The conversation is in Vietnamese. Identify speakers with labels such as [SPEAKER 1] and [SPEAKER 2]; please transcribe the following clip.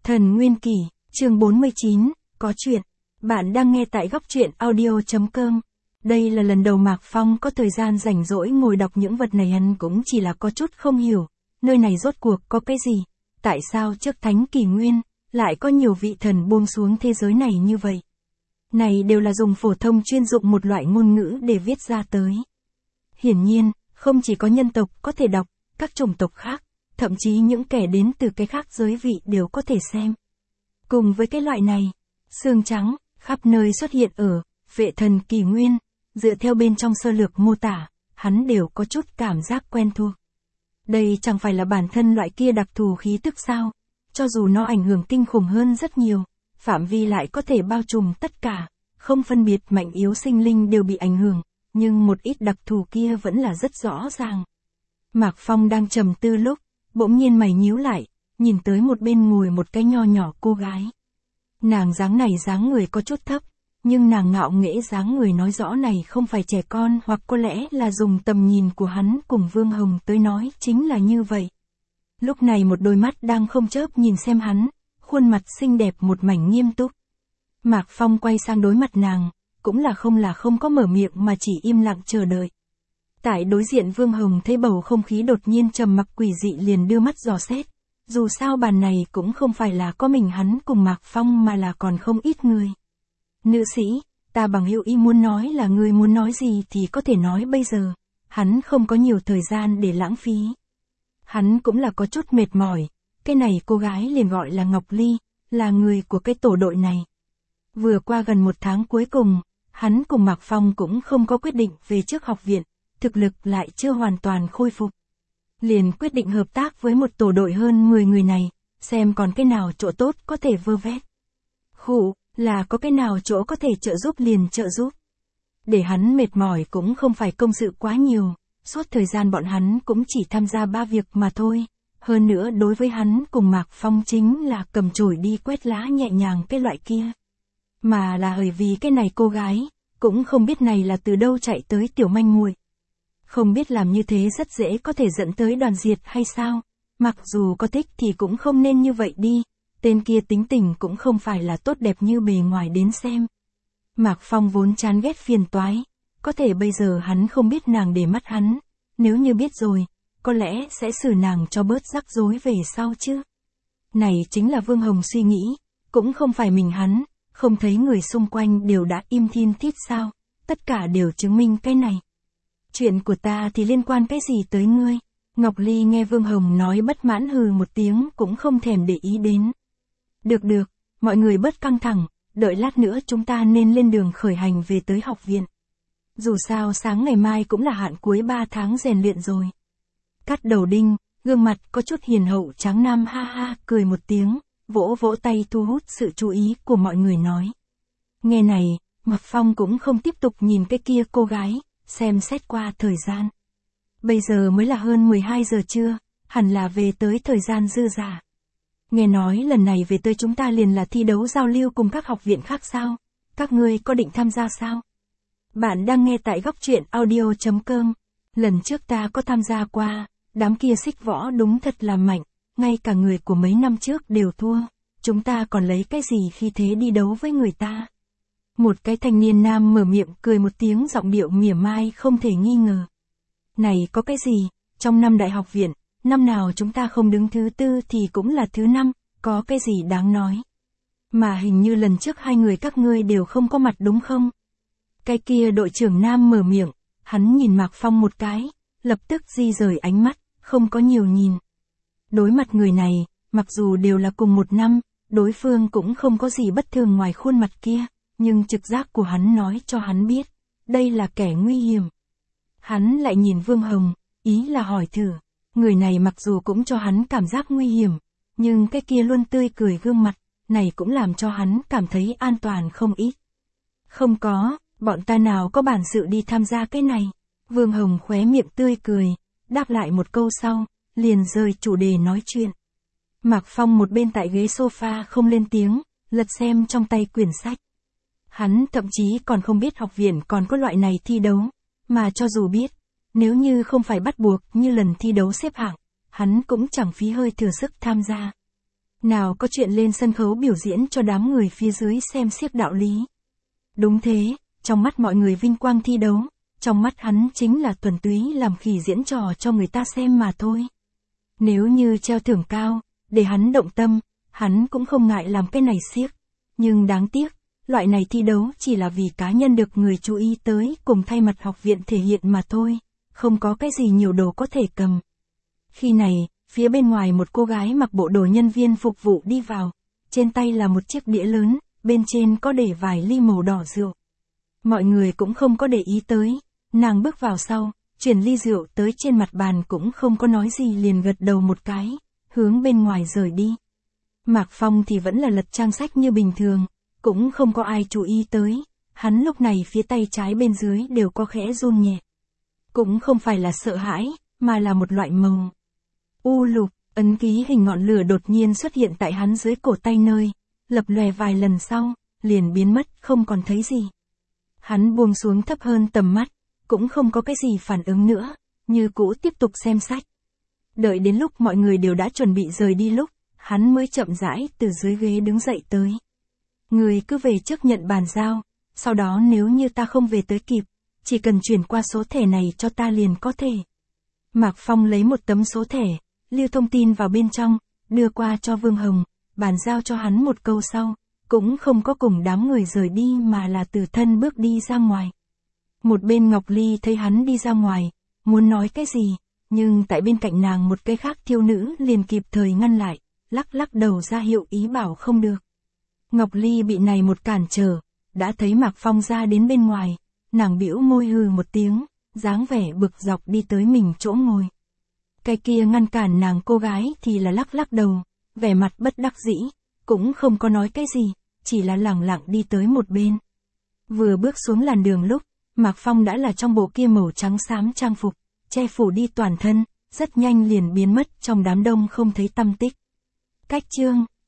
[SPEAKER 1] Thần Nguyên Kỷ, chương 49, có chuyện. Bạn đang nghe tại góc truyện audio.com. Đây là lần đầu Mạc Phong có thời gian rảnh rỗi ngồi đọc những vật này, hắn cũng chỉ là có chút không hiểu. Nơi này rốt cuộc có cái gì? Tại sao trước Thánh Kỷ Nguyên, lại có nhiều vị thần buông xuống thế giới này như vậy? Này đều là dùng phổ thông chuyên dụng một loại ngôn ngữ để viết ra tới. Hiển nhiên, không chỉ có nhân tộc có thể đọc, các chủng tộc khác, thậm chí những kẻ đến từ cái khác giới vị đều có thể xem. Cùng với cái loại này, xương trắng, khắp nơi xuất hiện ở Vệ Thần Kỷ Nguyên, dựa theo bên trong sơ lược mô tả, hắn đều có chút cảm giác quen thuộc. Đây chẳng phải là bản thân loại kia đặc thù khí tức sao? Cho dù nó ảnh hưởng kinh khủng hơn rất nhiều, phạm vi lại có thể bao trùm tất cả, không phân biệt mạnh yếu sinh linh đều bị ảnh hưởng, nhưng một ít đặc thù kia vẫn là rất rõ ràng. Mạc Phong đang trầm tư lúc, bỗng nhiên mày nhíu lại, nhìn tới một bên ngồi một cái nho nhỏ cô gái. Nàng dáng này dáng người có chút thấp, nhưng nàng ngạo nghễ dáng người nói rõ này không phải trẻ con, hoặc có lẽ là dùng tầm nhìn của hắn cùng Vương Hồng tới nói chính là như vậy. Lúc này một đôi mắt đang không chớp nhìn xem hắn, khuôn mặt xinh đẹp một mảnh nghiêm túc. Mạc Phong quay sang đối mặt nàng, cũng là không có mở miệng mà chỉ im lặng chờ đợi. Tại đối diện Vương Hồng thấy bầu không khí đột nhiên trầm mặc quỷ dị liền đưa mắt dò xét. Dù sao bàn này cũng không phải là có mình hắn cùng Mạc Phong mà là còn không ít người. Nữ sĩ, ta bằng hữu ý muốn nói là người muốn nói gì thì có thể nói bây giờ. Hắn không có nhiều thời gian để lãng phí. Hắn cũng là có chút mệt mỏi. Cái này cô gái liền gọi là Ngọc Ly, là người của cái tổ đội này. Vừa qua gần một tháng cuối cùng, hắn cùng Mạc Phong cũng không có quyết định về trước học viện. Thực lực lại chưa hoàn toàn khôi phục. Liền quyết định hợp tác với một tổ đội hơn 10 người này, xem còn cái nào chỗ tốt có thể vơ vét. Khụ, là có cái nào chỗ có thể trợ giúp liền trợ giúp. Để hắn mệt mỏi cũng không phải công sự quá nhiều, suốt thời gian bọn hắn cũng chỉ tham gia 3 việc mà thôi. Hơn nữa đối với hắn cùng Mạc Phong chính là cầm chổi đi quét lá nhẹ nhàng cái loại kia. Mà là bởi vì cái này cô gái, cũng không biết này là từ đâu chạy tới tiểu manh muội. Không biết làm như thế rất dễ có thể dẫn tới đoàn diệt hay sao? Mặc dù có thích thì cũng không nên như vậy đi. Tên kia tính tình cũng không phải là tốt đẹp như bề ngoài đến xem. Mạc Phong vốn chán ghét phiền toái. Có thể bây giờ hắn không biết nàng để mắt hắn. Nếu như biết rồi, có lẽ sẽ xử nàng cho bớt rắc rối về sau chứ. Này chính là Vương Hồng suy nghĩ. Cũng không phải mình hắn. Không thấy người xung quanh đều đã im thiên thít sao. Tất cả đều chứng minh cái này. Chuyện của ta thì liên quan cái gì tới ngươi? Ngọc Ly nghe Vương Hồng nói bất mãn hừ một tiếng cũng không thèm để ý đến. Được, mọi người bớt căng thẳng, đợi lát nữa chúng ta nên lên đường khởi hành về tới học viện. Dù sao sáng ngày mai cũng là hạn cuối 3 tháng rèn luyện rồi. Cắt đầu đinh, gương mặt có chút hiền hậu tráng nam ha ha cười một tiếng, vỗ vỗ tay thu hút sự chú ý của mọi người nói. Nghe này, Mạc Phong cũng không tiếp tục nhìn cái kia cô gái. Xem xét qua thời gian. Bây giờ mới là hơn 12 giờ trưa, hẳn là về tới thời gian dư dả. Nghe nói lần này về tới chúng ta liền là thi đấu giao lưu cùng các học viện khác sao? Các ngươi có định tham gia sao? Bạn đang nghe tại góc truyện audio.com. Lần trước ta có tham gia qua, đám kia xích võ đúng thật là mạnh, ngay cả người của mấy năm trước đều thua. Chúng ta còn lấy cái gì khi thế đi đấu với người ta? Một cái thanh niên nam mở miệng cười một tiếng giọng điệu mỉa mai không thể nghi ngờ. Này có cái gì, trong năm đại học viện, năm nào chúng ta không đứng thứ 4 thì cũng là thứ 5, có cái gì đáng nói. Mà hình như lần trước 2 người các ngươi đều không có mặt đúng không? Cái kia đội trưởng nam mở miệng, hắn nhìn Mạc Phong một cái, lập tức di rời ánh mắt, không có nhiều nhìn. Đối mặt người này, mặc dù đều là cùng một năm, đối phương cũng không có gì bất thường ngoài khuôn mặt kia. Nhưng trực giác của hắn nói cho hắn biết, đây là kẻ nguy hiểm. Hắn lại nhìn Vương Hồng, ý là hỏi thử, người này mặc dù cũng cho hắn cảm giác nguy hiểm, nhưng cái kia luôn tươi cười gương mặt, này cũng làm cho hắn cảm thấy an toàn không ít. Không có, bọn ta nào có bản sự đi tham gia cái này. Vương Hồng khóe miệng tươi cười, đáp lại một câu sau, liền rời chủ đề nói chuyện. Mạc Phong một bên tại ghế sofa không lên tiếng, lật xem trong tay quyển sách. Hắn thậm chí còn không biết học viện còn có loại này thi đấu, mà cho dù biết, nếu như không phải bắt buộc như lần thi đấu xếp hạng, hắn cũng chẳng phí hơi thừa sức tham gia. Nào có chuyện lên sân khấu biểu diễn cho đám người phía dưới xem xiếc đạo lý. Đúng thế, trong mắt mọi người vinh quang thi đấu, trong mắt hắn chính là thuần túy làm khỉ diễn trò cho người ta xem mà thôi. Nếu như treo thưởng cao, để hắn động tâm, hắn cũng không ngại làm cái này xiếc. Nhưng đáng tiếc, loại này thi đấu chỉ là vì cá nhân được người chú ý tới cùng thay mặt học viện thể hiện mà thôi, không có cái gì nhiều đồ có thể cầm. Khi này, phía bên ngoài một cô gái mặc bộ đồ nhân viên phục vụ đi vào, trên tay là một chiếc đĩa lớn, bên trên có để vài ly màu đỏ rượu. Mọi người cũng không có để ý tới, nàng bước vào sau, chuyển ly rượu tới trên mặt bàn cũng không có nói gì liền gật đầu một cái, hướng bên ngoài rời đi. Mạc Phong thì vẫn là lật trang sách như bình thường, cũng không có ai chú ý tới, hắn lúc này phía tay trái bên dưới đều có khẽ run nhẹ. Cũng không phải là sợ hãi, mà là một loại màu u lục, ấn ký hình ngọn lửa đột nhiên xuất hiện tại hắn dưới cổ tay nơi, lập lòe vài lần sau, liền biến mất không còn thấy gì. Hắn buông xuống thấp hơn tầm mắt, cũng không có cái gì phản ứng nữa, như cũ tiếp tục xem sách. Đợi đến lúc mọi người đều đã chuẩn bị rời đi lúc, hắn mới chậm rãi từ dưới ghế đứng dậy tới. Người cứ về trước nhận bàn giao, sau đó nếu như ta không về tới kịp, chỉ cần chuyển qua số thẻ này cho ta liền có thể. Mạc Phong lấy một tấm số thẻ, lưu thông tin vào bên trong, đưa qua cho Vương Hồng, bàn giao cho hắn một câu sau, cũng không có cùng đám người rời đi mà là từ thân bước đi ra ngoài. Một bên Ngọc Ly thấy hắn đi ra ngoài, muốn nói cái gì, nhưng tại bên cạnh nàng một cái khác thiếu nữ liền kịp thời ngăn lại, lắc lắc đầu ra hiệu ý bảo không được. Ngọc Ly bị này một cản trở, đã thấy Mạc Phong ra đến bên ngoài, nàng bĩu môi hừ một tiếng, dáng vẻ bực dọc đi tới mình chỗ ngồi. Cái kia ngăn cản nàng cô gái thì là lắc lắc đầu, vẻ mặt bất đắc dĩ, cũng không có nói cái gì, chỉ là lẳng lặng đi tới một bên. Vừa bước xuống làn đường lúc, Mạc Phong đã là trong bộ kia màu trắng xám trang phục, che phủ đi toàn thân, rất nhanh liền biến mất trong đám đông không thấy tăm tích. Cách chương